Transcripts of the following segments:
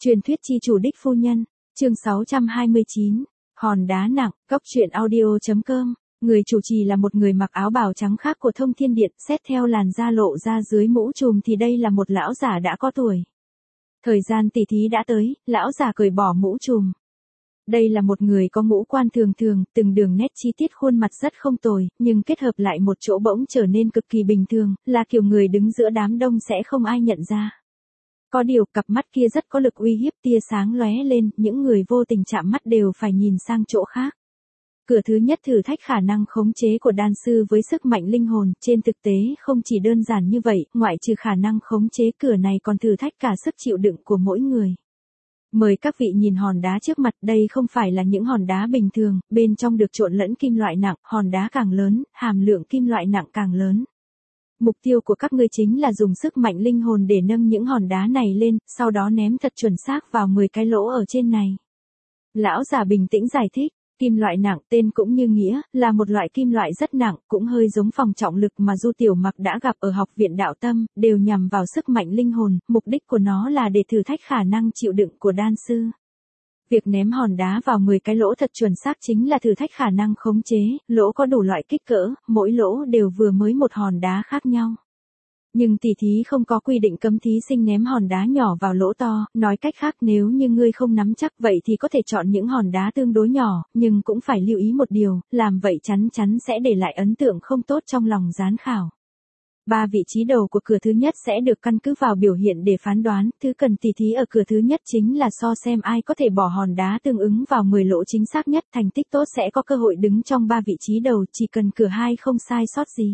Truyền thuyết chi chủ đích phu nhân, chương 629, hòn đá nặng, Cóc truyện audio.com. Người chủ trì là một người mặc áo bào trắng khác của Thông Thiên Điện, xét theo làn da lộ ra dưới mũ trùm thì đây là một lão giả đã có tuổi. Thời gian tỉ thí đã tới, lão giả cởi bỏ mũ trùm. Đây là một người có ngũ quan thường thường, từng đường nét chi tiết khuôn mặt rất không tồi, nhưng kết hợp lại một chỗ bỗng trở nên cực kỳ bình thường, là kiểu người đứng giữa đám đông sẽ không ai nhận ra. Có điều, cặp mắt kia rất có lực uy hiếp, tia sáng lóe lên, những người vô tình chạm mắt đều phải nhìn sang chỗ khác. Cửa thứ nhất thử thách khả năng khống chế của đan sư với sức mạnh linh hồn, trên thực tế không chỉ đơn giản như vậy, ngoại trừ khả năng khống chế cửa này còn thử thách cả sức chịu đựng của mỗi người. Mời các vị nhìn hòn đá trước mặt, đây không phải là những hòn đá bình thường, bên trong được trộn lẫn kim loại nặng, hòn đá càng lớn, hàm lượng kim loại nặng càng lớn. Mục tiêu của các ngươi chính là dùng sức mạnh linh hồn để nâng những hòn đá này lên, sau đó ném thật chuẩn xác vào 10 cái lỗ ở trên này. Lão già bình tĩnh giải thích, kim loại nặng tên cũng như nghĩa, là một loại kim loại rất nặng, cũng hơi giống phòng trọng lực mà Du Tiểu Mặc đã gặp ở học viện đạo tâm, đều nhằm vào sức mạnh linh hồn, mục đích của nó là để thử thách khả năng chịu đựng của đan sư. Việc ném hòn đá vào 10 cái lỗ thật chuẩn xác chính là thử thách khả năng khống chế, lỗ có đủ loại kích cỡ, mỗi lỗ đều vừa mới một hòn đá khác nhau. Nhưng tỷ thí không có quy định cấm thí sinh ném hòn đá nhỏ vào lỗ to, nói cách khác nếu như ngươi không nắm chắc vậy thì có thể chọn những hòn đá tương đối nhỏ, nhưng cũng phải lưu ý một điều, làm vậy chắn chắn sẽ để lại ấn tượng không tốt trong lòng giám khảo. 3 vị trí đầu của cửa thứ nhất sẽ được căn cứ vào biểu hiện để phán đoán, thứ cần tỉ thí ở cửa thứ nhất chính là so xem ai có thể bỏ hòn đá tương ứng vào 10 lỗ chính xác nhất, thành tích tốt sẽ có cơ hội đứng trong 3 vị trí đầu, chỉ cần cửa 2 không sai sót gì.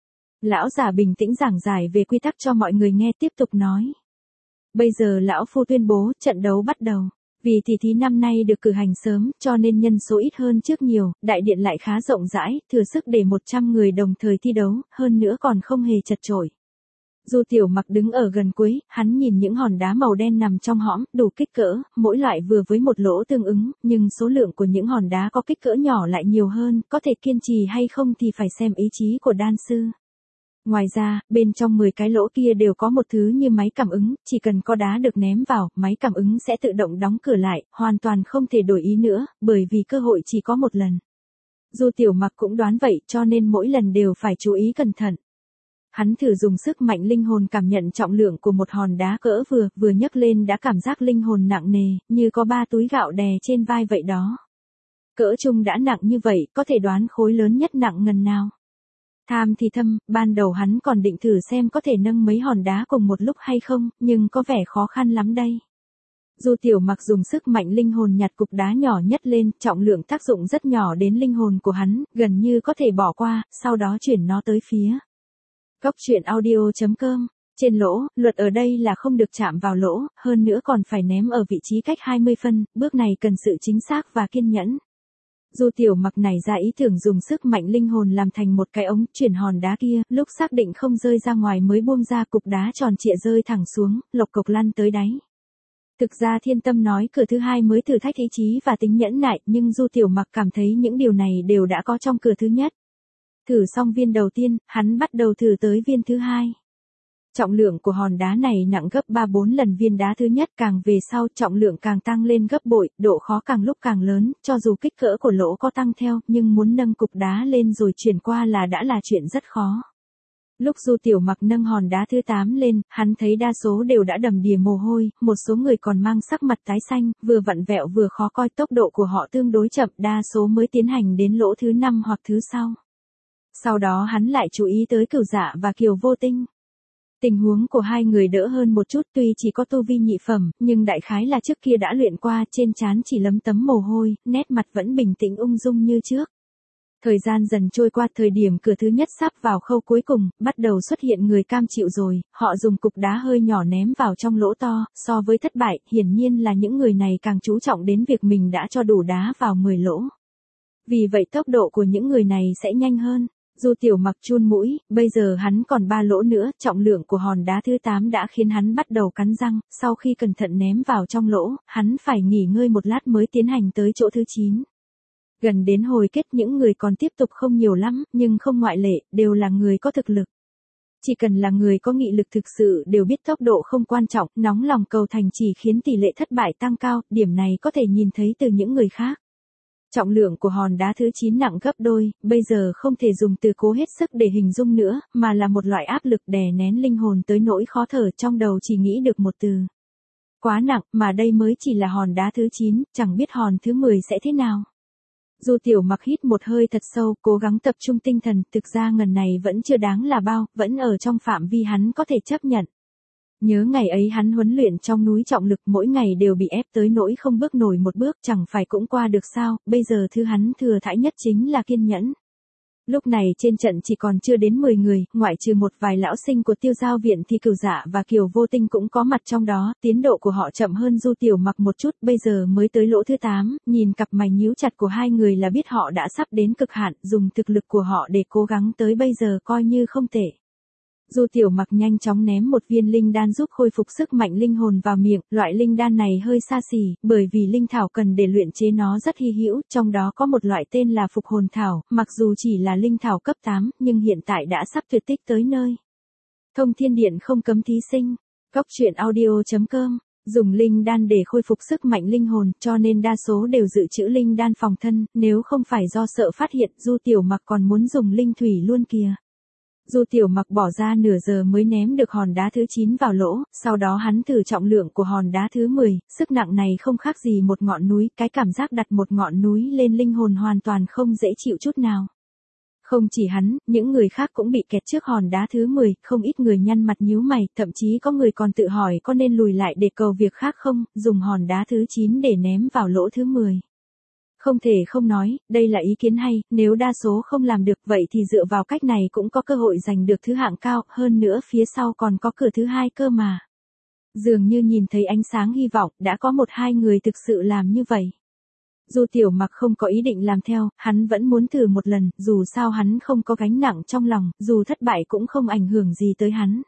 Lão già bình tĩnh giảng giải về quy tắc cho mọi người nghe, tiếp tục nói. Bây giờ lão phu tuyên bố, trận đấu bắt đầu. Vì tỉ thí năm nay được cử hành sớm, cho nên nhân số ít hơn trước nhiều, đại điện lại khá rộng rãi, thừa sức để 100 người đồng thời thi đấu, hơn nữa còn không hề chật chội. Du Tiểu Mặc đứng ở gần cuối, hắn nhìn những hòn đá màu đen nằm trong hõm, đủ kích cỡ, mỗi loại vừa với một lỗ tương ứng, nhưng số lượng của những hòn đá có kích cỡ nhỏ lại nhiều hơn, có thể kiên trì hay không thì phải xem ý chí của đan sư. Ngoài ra, bên trong 10 cái lỗ kia đều có một thứ như máy cảm ứng, chỉ cần có đá được ném vào, máy cảm ứng sẽ tự động đóng cửa lại, hoàn toàn không thể đổi ý nữa, bởi vì cơ hội chỉ có một lần. Du Tiểu Mặc cũng đoán vậy, cho nên mỗi lần đều phải chú ý cẩn thận. Hắn thử dùng sức mạnh linh hồn cảm nhận trọng lượng của một hòn đá cỡ vừa nhấc lên đã cảm giác linh hồn nặng nề, như có 3 túi gạo đè trên vai vậy đó. Cỡ chung đã nặng như vậy, có thể đoán khối lớn nhất nặng ngần nào. Tham thì thâm, ban đầu hắn còn định thử xem có thể nâng mấy hòn đá cùng một lúc hay không, nhưng có vẻ khó khăn lắm đây. Du Tiểu Mặc dùng sức mạnh linh hồn nhặt cục đá nhỏ nhất lên, trọng lượng tác dụng rất nhỏ đến linh hồn của hắn, gần như có thể bỏ qua, sau đó chuyển nó tới phía. Cóc truyện audio.com. Trên lỗ, luật ở đây là không được chạm vào lỗ, hơn nữa còn phải ném ở vị trí cách 20 phân, bước này cần sự chính xác và kiên nhẫn. Du Tiểu Mặc nảy ra ý tưởng dùng sức mạnh linh hồn làm thành một cái ống, chuyển hòn đá kia, lúc xác định không rơi ra ngoài mới buông ra, cục đá tròn trịa rơi thẳng xuống, lộc cộc lăn tới đáy. Thực ra Thiên Tâm nói cửa thứ 2 mới thử thách ý chí và tính nhẫn nại, nhưng Du Tiểu Mặc cảm thấy những điều này đều đã có trong cửa thứ nhất. Thử xong viên đầu tiên, hắn bắt đầu thử tới viên thứ 2. Trọng lượng của hòn đá này nặng gấp 3-4 lần viên đá thứ nhất, càng về sau trọng lượng càng tăng lên gấp bội, độ khó càng lúc càng lớn, cho dù kích cỡ của lỗ có tăng theo, nhưng muốn nâng cục đá lên rồi chuyển qua đã là chuyện rất khó. Lúc Du Tiểu Mặc nâng hòn đá thứ 8 lên, hắn thấy đa số đều đã đầm đìa mồ hôi, một số người còn mang sắc mặt tái xanh, vừa vặn vẹo vừa khó coi, tốc độ của họ tương đối chậm, đa số mới tiến hành đến lỗ thứ 5 hoặc thứ sau. Sau đó hắn lại chú ý tới Cửu Dạ và Kiều Vô Tinh. Tình huống của hai người đỡ hơn một chút, tuy chỉ có tu vi nhị phẩm, nhưng đại khái là trước kia đã luyện qua, trên trán chỉ lấm tấm mồ hôi, nét mặt vẫn bình tĩnh ung dung như trước. Thời gian dần trôi qua, thời điểm cửa thứ nhất sắp vào khâu cuối cùng, bắt đầu xuất hiện người cam chịu rồi, họ dùng cục đá hơi nhỏ ném vào trong lỗ to, so với thất bại, hiển nhiên là những người này càng chú trọng đến việc mình đã cho đủ đá vào 10 lỗ. Vì vậy tốc độ của những người này sẽ nhanh hơn. Du Tiểu Mặc chun mũi, bây giờ hắn còn 3 lỗ nữa, trọng lượng của hòn đá thứ 8 đã khiến hắn bắt đầu cắn răng, sau khi cẩn thận ném vào trong lỗ, hắn phải nghỉ ngơi một lát mới tiến hành tới chỗ thứ 9. Gần đến hồi kết những người còn tiếp tục không nhiều lắm, nhưng không ngoại lệ, đều là người có thực lực. Chỉ cần là người có nghị lực thực sự đều biết tốc độ không quan trọng, nóng lòng cầu thành chỉ khiến tỷ lệ thất bại tăng cao, điểm này có thể nhìn thấy từ những người khác. Trọng lượng của hòn đá thứ 9 nặng gấp đôi, bây giờ không thể dùng từ cố hết sức để hình dung nữa, mà là một loại áp lực đè nén linh hồn tới nỗi khó thở, trong đầu chỉ nghĩ được một từ. Quá nặng, mà đây mới chỉ là hòn đá thứ 9, chẳng biết hòn thứ 10 sẽ thế nào. Du Tiểu Mặc hít một hơi thật sâu, cố gắng tập trung tinh thần, thực ra ngần này vẫn chưa đáng là bao, vẫn ở trong phạm vi hắn có thể chấp nhận. Nhớ ngày ấy hắn huấn luyện trong núi trọng lực, mỗi ngày đều bị ép tới nỗi không bước nổi một bước, chẳng phải cũng qua được sao, bây giờ thứ hắn thừa thãi nhất chính là kiên nhẫn. Lúc này trên trận chỉ còn chưa đến 10 người, ngoại trừ một vài lão sinh của Tiêu Giao viện thì Cửu Dạ và Kiều Vô Tinh cũng có mặt trong đó, tiến độ của họ chậm hơn Du Tiểu Mặc một chút, bây giờ mới tới lỗ thứ 8, nhìn cặp mày nhíu chặt của hai người là biết họ đã sắp đến cực hạn, dùng thực lực của họ để cố gắng tới bây giờ coi như không tệ. Du Tiểu Mặc nhanh chóng ném một viên linh đan giúp khôi phục sức mạnh linh hồn vào miệng, loại linh đan này hơi xa xỉ, bởi vì linh thảo cần để luyện chế nó rất hy hữu, trong đó có một loại tên là Phục Hồn Thảo, mặc dù chỉ là linh thảo cấp 8, nhưng hiện tại đã sắp tuyệt tích tới nơi. Thông Thiên Điện không cấm thí sinh. Cóc truyện audio.com dùng linh đan để khôi phục sức mạnh linh hồn, cho nên đa số đều dự trữ linh đan phòng thân, nếu không phải do sợ phát hiện, Du Tiểu Mặc còn muốn dùng linh thủy luôn kìa. Du Tiểu Mặc bỏ ra nửa giờ mới ném được hòn đá thứ 9 vào lỗ, sau đó hắn thử trọng lượng của hòn đá thứ 10, sức nặng này không khác gì một ngọn núi, cái cảm giác đặt một ngọn núi lên linh hồn hoàn toàn không dễ chịu chút nào. Không chỉ hắn, những người khác cũng bị kẹt trước hòn đá thứ 10, không ít người nhăn mặt nhíu mày, thậm chí có người còn tự hỏi có nên lùi lại để cầu việc khác không, dùng hòn đá thứ 9 để ném vào lỗ thứ 10. Không thể không nói, đây là ý kiến hay, nếu đa số không làm được vậy thì dựa vào cách này cũng có cơ hội giành được thứ hạng cao, hơn nữa phía sau còn có cửa thứ 2 cơ mà. Dường như nhìn thấy ánh sáng hy vọng, đã có 1-2 người thực sự làm như vậy. Du Tiểu Mặc không có ý định làm theo, hắn vẫn muốn thử một lần, dù sao hắn không có gánh nặng trong lòng, dù thất bại cũng không ảnh hưởng gì tới hắn.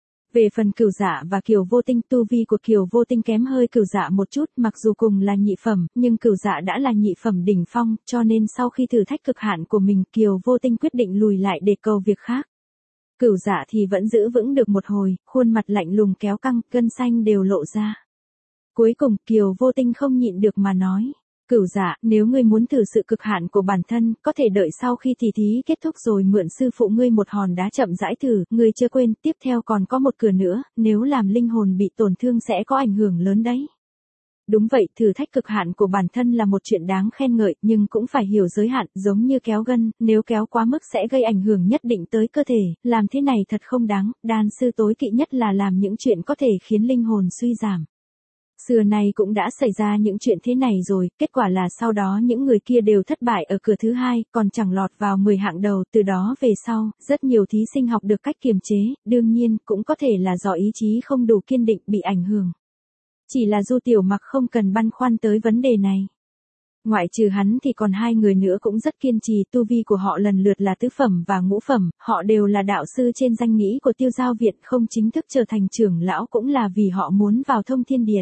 Về phần Cửu Dạ và Kiều Vô Tinh, tu vi của Kiều Vô Tinh kém hơi Cửu Dạ một chút, mặc dù cùng là nhị phẩm, nhưng Cửu Dạ đã là nhị phẩm đỉnh phong, cho nên sau khi thử thách cực hạn của mình, Kiều Vô Tinh quyết định lùi lại để cầu việc khác. Cửu Dạ thì vẫn giữ vững được một hồi, khuôn mặt lạnh lùng kéo căng, gân xanh đều lộ ra. Cuối cùng, Kiều Vô Tinh không nhịn được mà nói. Cửu Dạ, nếu ngươi muốn thử sự cực hạn của bản thân, có thể đợi sau khi tỷ thí kết thúc rồi mượn sư phụ ngươi một hòn đá chậm rãi thử, ngươi chưa quên, tiếp theo còn có một cửa nữa, nếu làm linh hồn bị tổn thương sẽ có ảnh hưởng lớn đấy. Đúng vậy, thử thách cực hạn của bản thân là một chuyện đáng khen ngợi, nhưng cũng phải hiểu giới hạn, giống như kéo gân, nếu kéo quá mức sẽ gây ảnh hưởng nhất định tới cơ thể, làm thế này thật không đáng, đan sư tối kỵ nhất là làm những chuyện có thể khiến linh hồn suy giảm. Xưa nay cũng đã xảy ra những chuyện thế này rồi, kết quả là sau đó những người kia đều thất bại ở cửa thứ 2, còn chẳng lọt vào 10 hạng đầu, từ đó về sau, rất nhiều thí sinh học được cách kiềm chế, đương nhiên, cũng có thể là do ý chí không đủ kiên định bị ảnh hưởng. Chỉ là Du Tiểu Mặc không cần băn khoăn tới vấn đề này. Ngoại trừ hắn thì còn 2 người nữa cũng rất kiên trì, tu vi của họ lần lượt là tứ phẩm và ngũ phẩm, họ đều là đạo sư trên danh nghĩa của Tiêu Giao viện, không chính thức trở thành trưởng lão cũng là vì họ muốn vào Thông Thiên Điện.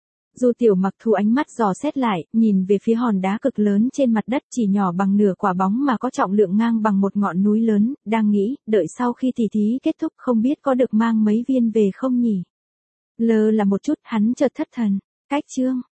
Du Tiểu Mặc thu ánh mắt dò xét lại, nhìn về phía hòn đá cực lớn trên mặt đất chỉ nhỏ bằng nửa quả bóng mà có trọng lượng ngang bằng một ngọn núi lớn, đang nghĩ, đợi sau khi tỷ thí kết thúc không biết có được mang mấy viên về không nhỉ. Lơ là một chút, hắn chợt thất thần, cách chương.